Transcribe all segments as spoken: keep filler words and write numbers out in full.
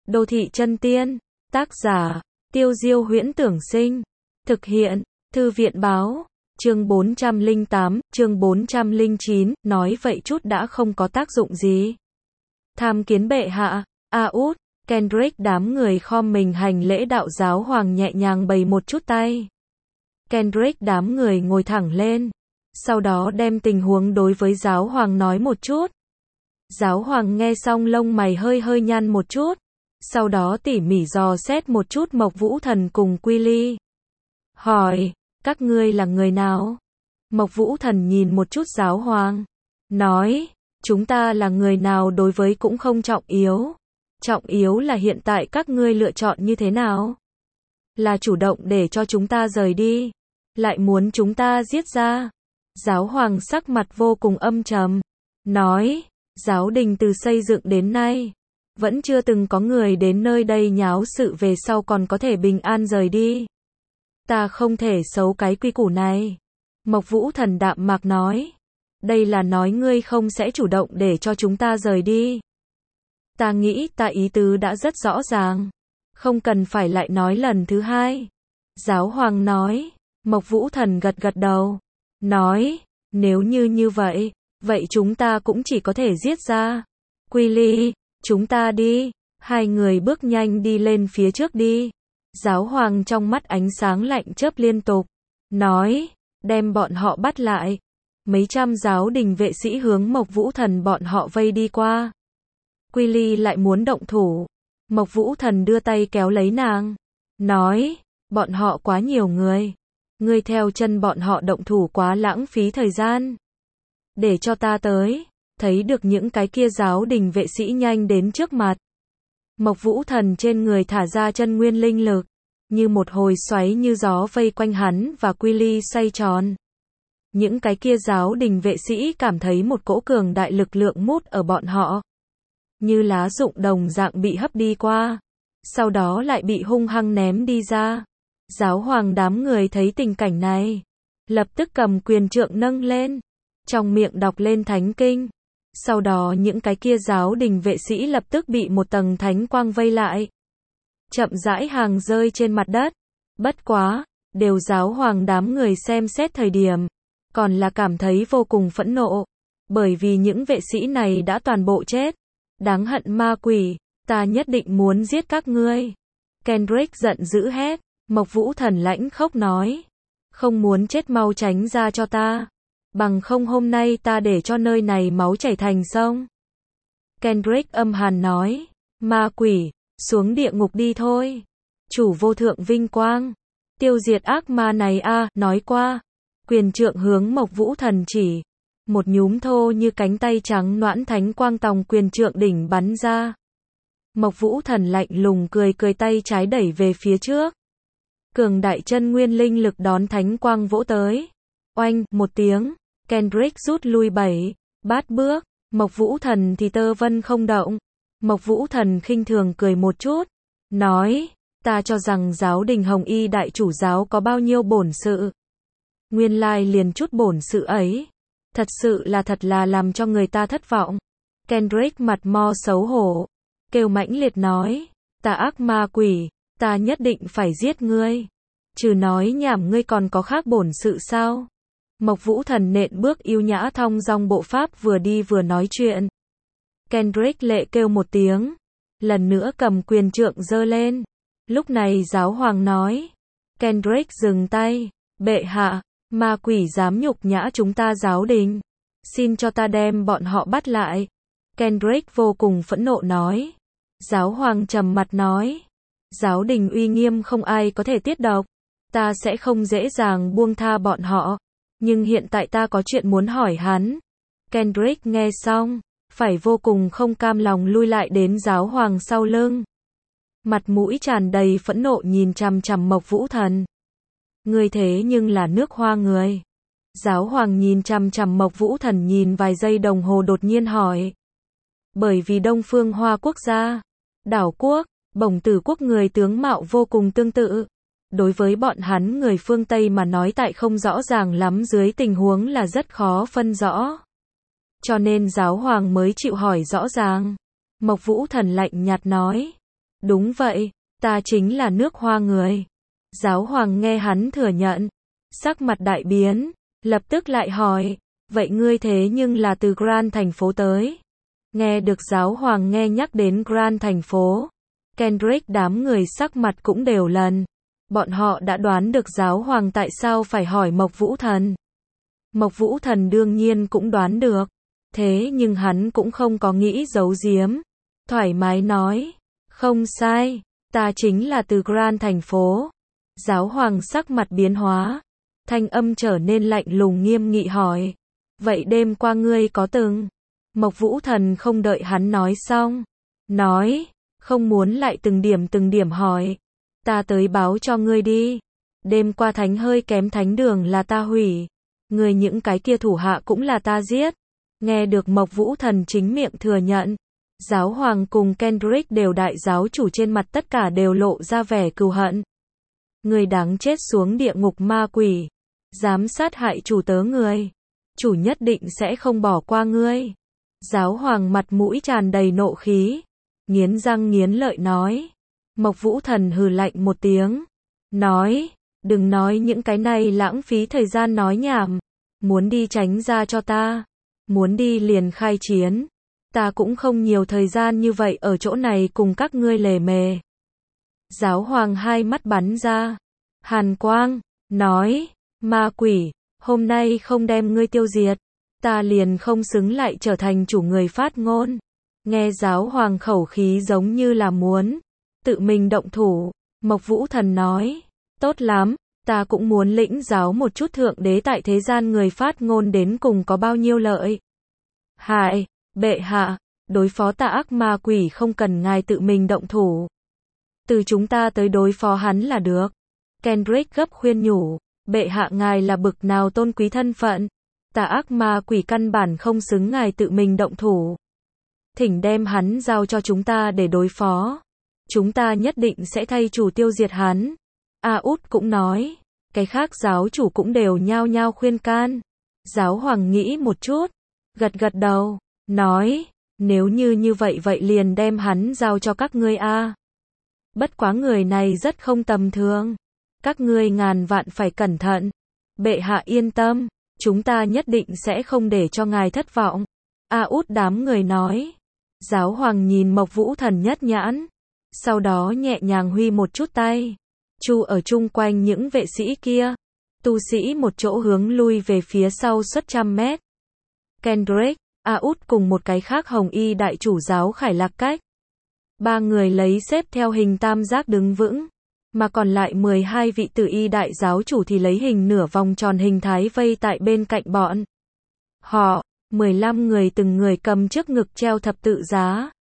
Đô thị chân tiên, tác giả, Tiêu Diêu Huyễn Tưởng Sinh, thực hiện, Thư viện báo, chương bốn trăm lẻ tám, chương bốn trăm lẻ chín, nói vậy chút đã không có tác dụng gì. Tham kiến bệ hạ, a út, Kendrick đám người khom mình hành lễ đạo giáo hoàng nhẹ nhàng bày một chút tay. Kendrick đám người ngồi thẳng lên, sau đó đem tình huống đối với giáo hoàng nói một chút. Giáo hoàng nghe xong lông mày hơi hơi nhăn một chút, sau đó tỉ mỉ dò xét một chút Mộc Vũ Thần cùng Quy Ly. Hỏi, các ngươi là người nào? Mộc Vũ Thần nhìn một chút giáo hoàng, nói, chúng ta là người nào đối với cũng không trọng yếu. Trọng yếu là hiện tại các ngươi lựa chọn như thế nào? Là chủ động để cho chúng ta rời đi, lại muốn chúng ta giết ra. Giáo hoàng sắc mặt vô cùng âm trầm, nói, giáo đình từ xây dựng đến nay, vẫn chưa từng có người đến nơi đây nháo sự về sau còn có thể bình an rời đi. Ta không thể xấu cái quy củ này. Mộc Vũ Thần đạm mạc nói, đây là nói ngươi không sẽ chủ động để cho chúng ta rời đi. Ta nghĩ ta ý tứ đã rất rõ ràng, không cần phải lại nói lần thứ hai. Giáo hoàng nói. Mộc Vũ Thần gật gật đầu, nói, nếu như như vậy, vậy chúng ta cũng chỉ có thể giết ra. Quy Ly, chúng ta đi. Hai người bước nhanh đi lên phía trước đi. Giáo hoàng trong mắt ánh sáng lạnh chớp liên tục, nói, đem bọn họ bắt lại. Mấy trăm giáo đình vệ sĩ hướng Mộc Vũ Thần bọn họ vây đi qua. Quy Ly lại muốn động thủ. Mộc Vũ Thần đưa tay kéo lấy nàng, nói, bọn họ quá nhiều người. Ngươi theo chân bọn họ động thủ quá lãng phí thời gian. Để cho ta tới. Thấy được những cái kia giáo đình vệ sĩ nhanh đến trước mặt. Mộc Vũ Thần trên người thả ra chân nguyên linh lực, như một hồi xoáy như gió vây quanh hắn và Quy Ly xoay tròn. Những cái kia giáo đình vệ sĩ cảm thấy một cỗ cường đại lực lượng mút ở bọn họ, như lá rụng đồng dạng bị hấp đi qua, sau đó lại bị hung hăng ném đi ra. Giáo hoàng đám người thấy tình cảnh này, lập tức cầm quyền trượng nâng lên, trong miệng đọc lên thánh kinh. Sau đó những cái kia giáo đình vệ sĩ lập tức bị một tầng thánh quang vây lại, chậm rãi hàng rơi trên mặt đất. Bất quá, đều giáo hoàng đám người xem xét thời điểm, còn là cảm thấy vô cùng phẫn nộ, bởi vì những vệ sĩ này đã toàn bộ chết. Đáng hận ma quỷ, ta nhất định muốn giết các ngươi. Kendrick giận dữ hét. Mộc Vũ Thần lãnh khốc nói, không muốn chết mau tránh ra cho ta, bằng không hôm nay ta để cho nơi này máu chảy thành sông. Kendrick âm hàn nói, ma quỷ, xuống địa ngục đi thôi. Chủ vô thượng vinh quang, tiêu diệt ác ma này a, à, nói qua. Quyền trượng hướng Mộc Vũ Thần chỉ, một nhúm thô như cánh tay trắng noãn thánh quang tòng quyền trượng đỉnh bắn ra. Mộc Vũ Thần lạnh lùng cười cười tay trái đẩy về phía trước. Cường đại chân nguyên linh lực đón thánh quang vỗ tới. Oanh, một tiếng, Kendrick rút lui bảy, bát bước, Mộc Vũ Thần thì tơ vân không động. Mộc Vũ Thần khinh thường cười một chút, nói, ta cho rằng giáo đình Hồng Y đại chủ giáo có bao nhiêu bổn sự. Nguyên lai liền chút bổn sự ấy. Thật sự là thật là làm cho người ta thất vọng. Kendrick mặt mo xấu hổ, kêu mãnh liệt nói, ta ác ma quỷ, ta nhất định phải giết ngươi. Trừ nói nhảm ngươi còn có khác bổn sự sao? Mộc Vũ Thần nện bước yêu nhã thong dong bộ pháp vừa đi vừa nói chuyện. Kendrick lệ kêu một tiếng, lần nữa cầm quyền trượng giơ lên. Lúc này giáo hoàng nói, Kendrick dừng tay, bệ hạ, ma quỷ dám nhục nhã chúng ta giáo đình, xin cho ta đem bọn họ bắt lại. Kendrick vô cùng phẫn nộ nói. Giáo hoàng trầm mặt nói, giáo đình uy nghiêm không ai có thể tiết độc, ta sẽ không dễ dàng buông tha bọn họ, nhưng hiện tại ta có chuyện muốn hỏi hắn. Kendrick nghe xong, phải vô cùng không cam lòng lui lại đến giáo hoàng sau lưng, mặt mũi tràn đầy phẫn nộ nhìn chằm chằm Mộc Vũ Thần. Ngươi thế nhưng là nước Hoa người. Giáo hoàng nhìn chằm chằm Mộc Vũ Thần nhìn vài giây đồng hồ đột nhiên hỏi. Bởi vì Đông Phương Hoa quốc gia, đảo quốc, Bổng Tử quốc người tướng mạo vô cùng tương tự. Đối với bọn hắn người phương Tây mà nói tại không rõ ràng lắm dưới tình huống là rất khó phân rõ. Cho nên giáo hoàng mới chịu hỏi rõ ràng. Mộc Vũ Thần lạnh nhạt nói. Đúng vậy, ta chính là nước Hoa người. Giáo hoàng nghe hắn thừa nhận, sắc mặt đại biến, lập tức lại hỏi, vậy ngươi thế nhưng là từ Grand thành phố tới. Nghe được giáo hoàng nghe nhắc đến Grand thành phố, Kendrick đám người sắc mặt cũng đều lần. Bọn họ đã đoán được giáo hoàng tại sao phải hỏi Mộc Vũ Thần. Mộc Vũ Thần đương nhiên cũng đoán được. Thế nhưng hắn cũng không có nghĩ giấu giếm. Thoải mái nói, không sai, ta chính là từ Grand thành phố. Giáo hoàng sắc mặt biến hóa, thanh âm trở nên lạnh lùng nghiêm nghị hỏi, vậy đêm qua ngươi có từng? Mộc Vũ Thần không đợi hắn nói xong, nói, không muốn lại từng điểm từng điểm hỏi, ta tới báo cho ngươi đi. Đêm qua thánh hơi kém thánh đường là ta hủy, ngươi những cái kia thủ hạ cũng là ta giết. Nghe được Mộc Vũ Thần chính miệng thừa nhận, giáo hoàng cùng Kendrick đều đại giáo chủ trên mặt tất cả đều lộ ra vẻ cừu hận. Ngươi đáng chết xuống địa ngục ma quỷ, dám sát hại chủ tớ người, chủ nhất định sẽ không bỏ qua ngươi. Giáo hoàng mặt mũi tràn đầy nộ khí, nghiến răng nghiến lợi nói. Mộc Vũ Thần hừ lạnh một tiếng, nói, đừng nói những cái này lãng phí thời gian nói nhảm, muốn đi tránh ra cho ta, muốn đi liền khai chiến, ta cũng không nhiều thời gian như vậy ở chỗ này cùng các ngươi lề mề. Giáo hoàng hai mắt bắn ra, hàn quang, nói, ma quỷ, hôm nay không đem ngươi tiêu diệt, ta liền không xứng lại trở thành chủ người phát ngôn. Nghe giáo hoàng khẩu khí giống như là muốn tự mình động thủ, Mộc Vũ Thần nói, tốt lắm, ta cũng muốn lĩnh giáo một chút thượng đế tại thế gian người phát ngôn đến cùng có bao nhiêu lợi. Hại, bệ hạ, đối phó tà ác ma quỷ không cần ngài tự mình động thủ. Từ chúng ta tới đối phó hắn là được. Kendrick gấp khuyên nhủ, bệ hạ ngài là bực nào tôn quý thân phận, tà ác ma quỷ căn bản không xứng ngài tự mình động thủ. Thỉnh đem hắn giao cho chúng ta để đối phó. Chúng ta nhất định sẽ thay chủ tiêu diệt hắn. A Út cũng nói, cái khác giáo chủ cũng đều nhao nhao khuyên can. Giáo hoàng nghĩ một chút, gật gật đầu, nói, nếu như như vậy vậy liền đem hắn giao cho các ngươi a. Bất quá người này rất không tầm thường. Các ngươi ngàn vạn phải cẩn thận. Bệ hạ yên tâm, chúng ta nhất định sẽ không để cho ngài thất vọng. A Út đám người nói. Giáo hoàng nhìn Mộc Vũ Thần nhất nhãn, sau đó nhẹ nhàng huy một chút tay. Chu ở chung quanh những vệ sĩ kia, tu sĩ một chỗ hướng lui về phía sau suốt trăm mét. Kendrick, A Út cùng một cái khác hồng y đại chủ giáo Khải Lạc Cách. Ba người lấy xếp theo hình tam giác đứng vững, mà còn lại mười hai vị tử y đại giáo chủ thì lấy hình nửa vòng tròn hình thái vây tại bên cạnh bọn họ. mười lăm người từng người cầm trước ngực treo thập tự giá.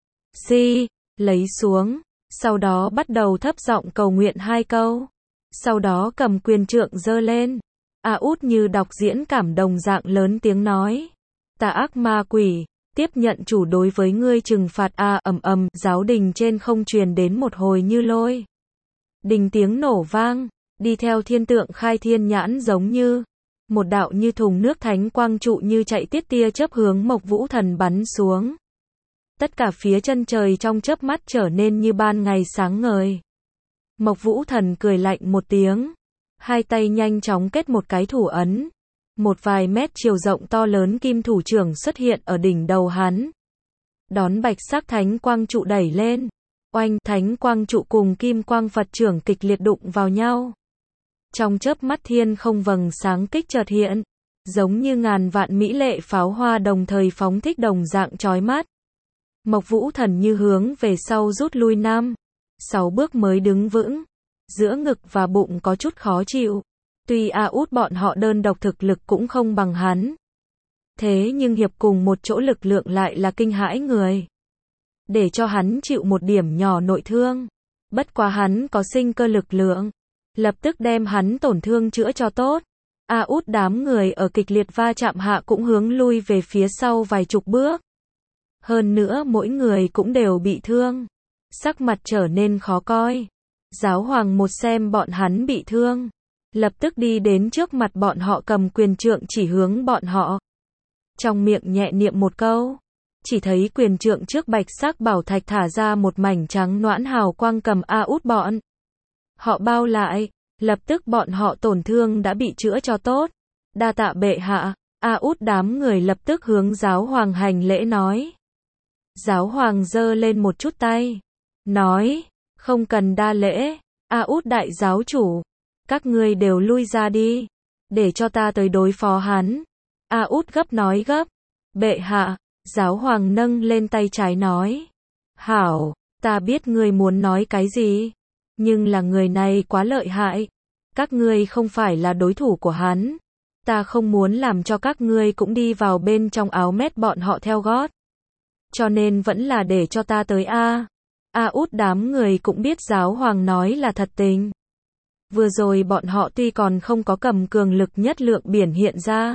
Si, lấy xuống, sau đó bắt đầu thấp giọng cầu nguyện hai câu. Sau đó cầm quyền trượng giơ lên. A Út như đọc diễn cảm đồng dạng lớn tiếng nói. Tà ác ma quỷ, tiếp nhận chủ đối với ngươi trừng phạt a ầm ầm, giáo đình trên không truyền đến một hồi như lôi đình tiếng nổ vang, đi theo thiên tượng khai thiên nhãn giống như một đạo như thùng nước thánh quang trụ như chạy tiết tia chớp hướng Mộc Vũ Thần bắn xuống. Tất cả phía chân trời trong chớp mắt trở nên như ban ngày sáng ngời. Mộc Vũ Thần cười lạnh một tiếng, hai tay nhanh chóng kết một cái thủ ấn. Một vài mét chiều rộng to lớn kim thủ trưởng xuất hiện ở đỉnh đầu hắn. Đón bạch sắc thánh quang trụ đẩy lên. Oanh, thánh quang trụ cùng kim quang Phật trưởng kịch liệt đụng vào nhau. Trong chớp mắt thiên không vầng sáng kích chợt hiện, giống như ngàn vạn mỹ lệ pháo hoa đồng thời phóng thích đồng dạng chói mắt. Mộc Vũ Thần như hướng về sau rút lui năm, sáu bước mới đứng vững, giữa ngực và bụng có chút khó chịu. Tuy A Út bọn họ đơn độc thực lực cũng không bằng hắn, thế nhưng hiệp cùng một chỗ lực lượng lại là kinh hãi người. Để cho hắn chịu một điểm nhỏ nội thương, bất quá hắn có sinh cơ lực lượng, lập tức đem hắn tổn thương chữa cho tốt. A Út đám người ở kịch liệt va chạm hạ cũng hướng lui về phía sau vài chục bước. Hơn nữa mỗi người cũng đều bị thương, sắc mặt trở nên khó coi. Giáo hoàng một xem bọn hắn bị thương, lập tức đi đến trước mặt bọn họ cầm quyền trượng chỉ hướng bọn họ. Trong miệng nhẹ niệm một câu, chỉ thấy quyền trượng trước bạch sắc bảo thạch thả ra một mảnh trắng noãn hào quang cầm A Út bọn họ bao lại, lập tức bọn họ tổn thương đã bị chữa cho tốt. Đa tạ bệ hạ. A Út đám người lập tức hướng giáo hoàng hành lễ nói. Giáo hoàng giơ lên một chút tay, nói, không cần đa lễ. A Út đại giáo chủ, các ngươi đều lui ra đi, để cho ta tới đối phó hắn. A Út gấp nói gấp. Bệ hạ. Giáo hoàng nâng lên tay trái nói. Hảo, ta biết ngươi muốn nói cái gì, nhưng là người này quá lợi hại, các ngươi không phải là đối thủ của hắn. Ta không muốn làm cho các ngươi cũng đi vào bên trong áo mét bọn họ theo gót. Cho nên vẫn là để cho ta tới a. A Út đám người cũng biết giáo hoàng nói là thật tình. Vừa rồi bọn họ tuy còn không có cầm cường lực nhất lượng biển hiện ra,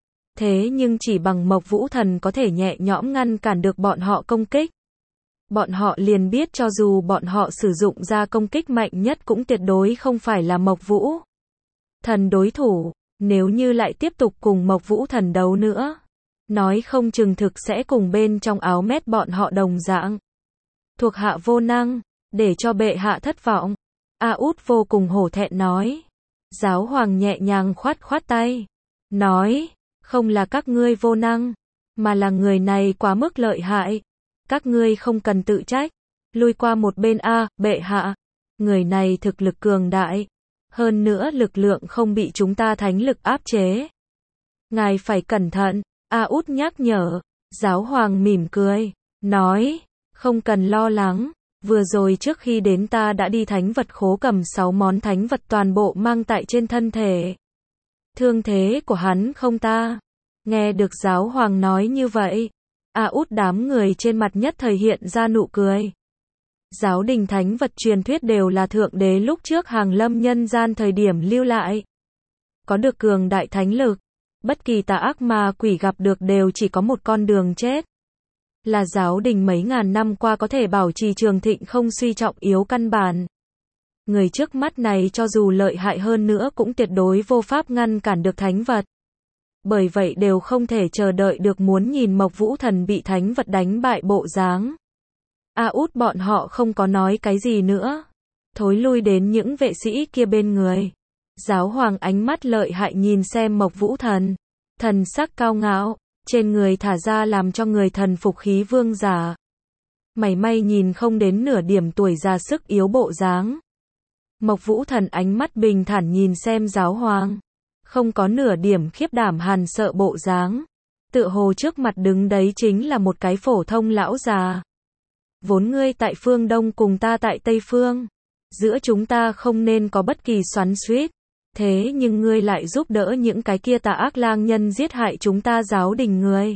thế nhưng chỉ bằng Mộc Vũ Thần có thể nhẹ nhõm ngăn cản được bọn họ công kích. Bọn họ liền biết cho dù bọn họ sử dụng ra công kích mạnh nhất cũng tuyệt đối không phải là Mộc Vũ Thần đối thủ. Nếu như lại tiếp tục cùng Mộc Vũ Thần đấu nữa, nói không chừng thực sẽ cùng bên trong áo mét bọn họ đồng dạng. Thuộc hạ vô năng, để cho bệ hạ thất vọng. A Út vô cùng hổ thẹn nói. Giáo hoàng nhẹ nhàng khoát khoát tay, nói, không là các ngươi vô năng, mà là người này quá mức lợi hại. Các ngươi không cần tự trách, lui qua một bên a, bệ hạ. Người này thực lực cường đại, hơn nữa lực lượng không bị chúng ta thánh lực áp chế. Ngài phải cẩn thận. A Út nhắc nhở. Giáo hoàng mỉm cười, nói, không cần lo lắng. Vừa rồi trước khi đến ta đã đi thánh vật khố cầm sáu món thánh vật toàn bộ mang tại trên thân thể. Thương thế của hắn không ta. Nghe được giáo hoàng nói như vậy, A Út đám người trên mặt nhất thời hiện ra nụ cười. Giáo đình thánh vật truyền thuyết đều là thượng đế lúc trước hàng lâm nhân gian thời điểm lưu lại. Có được cường đại thánh lực, bất kỳ tà ác ma quỷ gặp được đều chỉ có một con đường chết. Là giáo đình mấy ngàn năm qua có thể bảo trì trường thịnh không suy trọng yếu căn bản. Người trước mắt này cho dù lợi hại hơn nữa cũng tuyệt đối vô pháp ngăn cản được thánh vật. Bởi vậy đều không thể chờ đợi được muốn nhìn Mộc Vũ Thần bị thánh vật đánh bại bộ dáng. A Út bọn họ không có nói cái gì nữa, thối lui đến những vệ sĩ kia bên người. Giáo hoàng ánh mắt lợi hại nhìn xem Mộc Vũ Thần, thần sắc cao ngạo, trên người thả ra làm cho người thần phục khí vương giả. Mảy may nhìn không đến nửa điểm tuổi già sức yếu bộ dáng. Mộc Vũ Thần ánh mắt bình thản nhìn xem giáo hoàng, không có nửa điểm khiếp đảm hàn sợ bộ dáng. Tựa hồ trước mặt đứng đấy chính là một cái phổ thông lão già. Vốn ngươi tại phương Đông cùng ta tại Tây Phương, giữa chúng ta không nên có bất kỳ xoắn xuýt, thế nhưng ngươi lại giúp đỡ những cái kia tà ác lang nhân giết hại chúng ta giáo đình người.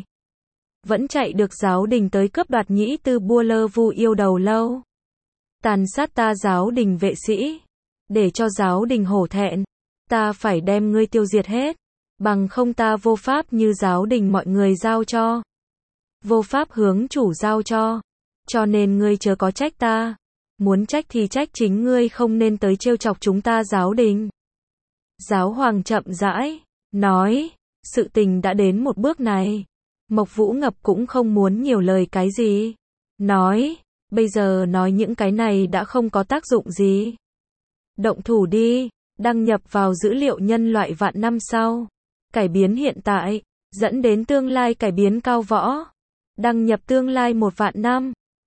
Vẫn chạy được giáo đình tới cướp đoạt nhĩ tư bua lơ vu yêu đầu lâu. Tàn sát ta giáo đình vệ sĩ, để cho giáo đình hổ thẹn. Ta phải đem ngươi tiêu diệt hết, bằng không ta vô pháp như giáo đình mọi người giao cho. Vô pháp hướng chủ giao cho. Cho nên ngươi chớ có trách ta. Muốn trách thì trách chính ngươi không nên tới trêu chọc chúng ta giáo đình. Giáo hoàng chậm rãi, nói, sự tình đã đến một bước này. Mộc Vũ Ngập cũng không muốn nhiều lời cái gì. Nói, bây giờ nói những cái này đã không có tác dụng gì. Động thủ đi, đăng nhập vào dữ liệu nhân loại vạn năm sau. Cải biến hiện tại, dẫn đến tương lai cải biến cao võ. Đăng nhập tương lai một vạn năm.